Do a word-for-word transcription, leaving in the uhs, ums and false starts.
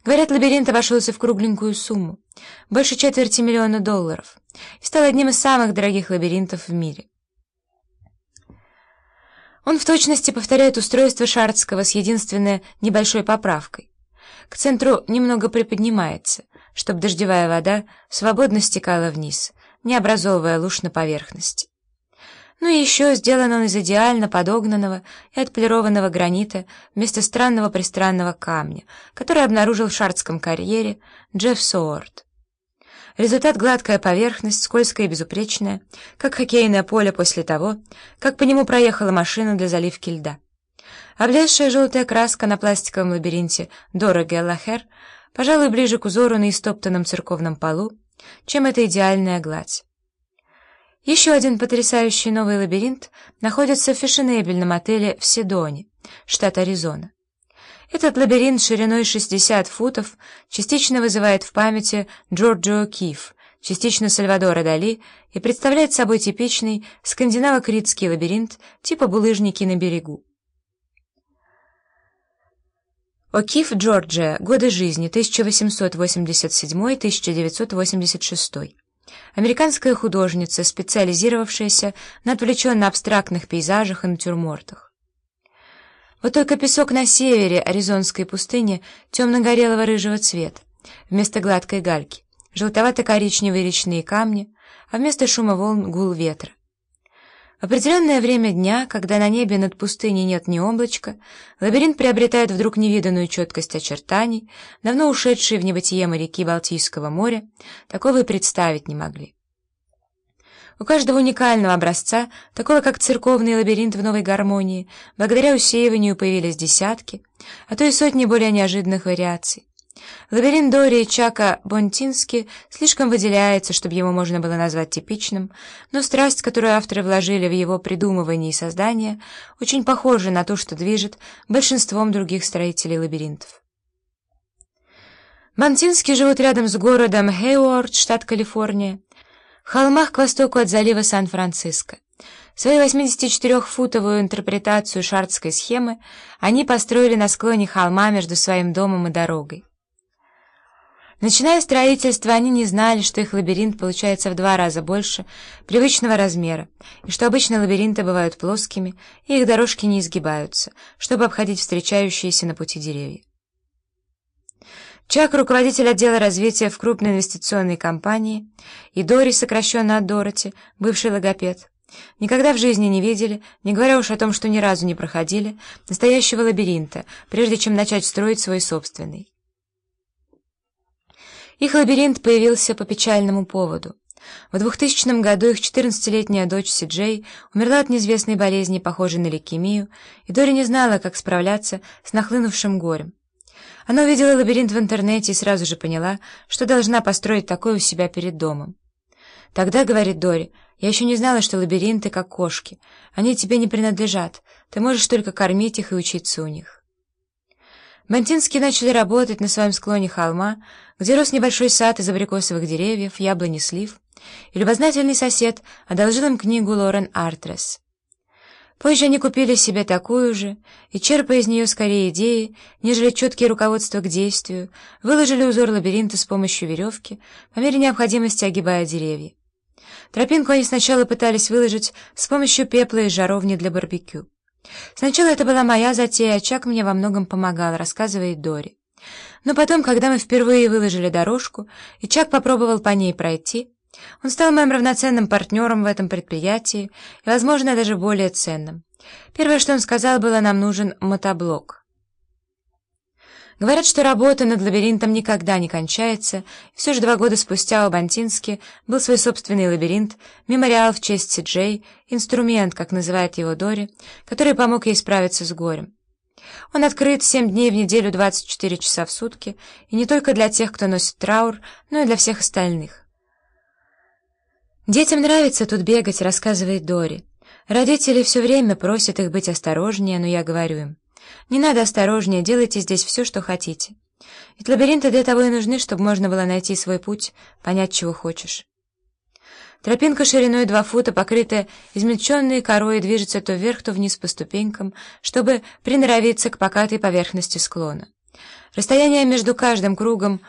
Говорят, лабиринт обошелся в кругленькую сумму, больше четверти миллиона долларов, и стал одним из самых дорогих лабиринтов в мире. Он в точности повторяет устройство Шардского с единственной небольшой поправкой. К центру немного приподнимается, чтобы дождевая вода свободно стекала вниз, не образовывая луж на поверхности. Ну и еще сделан он из идеально подогнанного и отполированного гранита вместо странного-пристранного камня, который обнаружил в Шардском карьере Джефф Соуарт. Результат — гладкая поверхность, скользкая и безупречная, как хоккейное поле после того, как по нему проехала машина для заливки льда. Облезшая желтая краска на пластиковом лабиринте Дора Гэллахер, пожалуй, ближе к узору на истоптанном церковном полу, чем эта идеальная гладь. Еще один потрясающий новый лабиринт находится в фешенебельном отеле в Седоне, штат Аризона. Этот лабиринт шириной шестьдесят футов частично вызывает в памяти Джорджа О'Кифф, частично Сальвадора Дали и представляет собой типичный скандинаво-критский лабиринт типа булыжники на берегу. О'Кифф Джорджия. Годы жизни тысяча восемьсот восемьдесят седьмой — тысяча девятьсот восемьдесят шестой. Американская художница, специализировавшаяся на отвлеченно-абстрактных пейзажах и натюрмортах. Вот только песок на севере аризонской пустыни темно-горелого рыжего цвета, вместо гладкой гальки, желтовато-коричневые речные камни, а вместо шума волн гул ветра. В определенное время дня, когда на небе над пустыней нет ни облачка, лабиринт приобретает вдруг невиданную четкость очертаний, давно ушедшие в небытие моряки Балтийского моря такого и представить не могли. У каждого уникального образца, такого как церковный лабиринт в Новой Гармонии, благодаря усеиванию появились десятки, а то и сотни более неожиданных вариаций. Лабиринт Дори и Чака Бонтински слишком выделяется, чтобы его можно было назвать типичным, но страсть, которую авторы вложили в его придумывание и создание, очень похожа на то, что движет большинством других строителей лабиринтов. Бонтински живут рядом с городом Хейуорд, штат Калифорния, в холмах к востоку от залива Сан-Франциско. Свою восьмидесятичетырёхфутовую интерпретацию шардской схемы они построили на склоне холма между своим домом и дорогой. Начиная строительство, они не знали, что их лабиринт получается в два раза больше привычного размера, и что обычно лабиринты бывают плоскими, и их дорожки не изгибаются, чтобы обходить встречающиеся на пути деревья. Чак — руководитель отдела развития в крупной инвестиционной компании, и Дори, сокращенно от Дороти, бывший логопед, никогда в жизни не видели, не говоря уж о том, что ни разу не проходили, настоящего лабиринта, прежде чем начать строить свой собственный. Их лабиринт появился по печальному поводу. В двухтысячном году их четырнадцатилетняя дочь Си Джей умерла от неизвестной болезни, похожей на лейкемию, и Дори не знала, как справляться с нахлынувшим горем. Она увидела лабиринт в интернете и сразу же поняла, что должна построить такой у себя перед домом. «Тогда, — говорит Дори, — я еще не знала, что лабиринты как кошки. Они тебе не принадлежат, ты можешь только кормить их и учиться у них». Бонтински начали работать на своем склоне холма, где рос небольшой сад из абрикосовых деревьев, яблони, слив, и любознательный сосед одолжил им книгу Лорен Артрес. Позже они купили себе такую же, и, черпая из нее скорее идеи, нежели четкие руководства к действию, выложили узор лабиринта с помощью веревки, по мере необходимости огибая деревья. Тропинку они сначала пытались выложить с помощью пепла из жаровни для барбекю. «Сначала это была моя затея, а Чак мне во многом помогал», — рассказывает Дори. «Но потом, когда мы впервые выложили дорожку, и Чак попробовал по ней пройти, он стал моим равноценным партнером в этом предприятии и, возможно, даже более ценным. Первое, что он сказал, было: нам нужен мотоблок». Говорят, что работа над лабиринтом никогда не кончается, и все же два года спустя у Бонтински был свой собственный лабиринт, мемориал в честь Си Джей, инструмент, как называет его Дори, который помог ей справиться с горем. Он открыт семь дней в неделю, двадцать четыре часа в сутки, и не только для тех, кто носит траур, но и для всех остальных. «Детям нравится тут бегать», — рассказывает Дори. «Родители все время просят их быть осторожнее, но я говорю им: не надо осторожнее, делайте здесь все, что хотите. Ведь лабиринты для того и нужны, чтобы можно было найти свой путь, понять, чего хочешь». Тропинка шириной два фута, покрытая измельченной корой, движется то вверх, то вниз по ступенькам, чтобы приноровиться к покатой поверхности склона. Расстояние между каждым кругом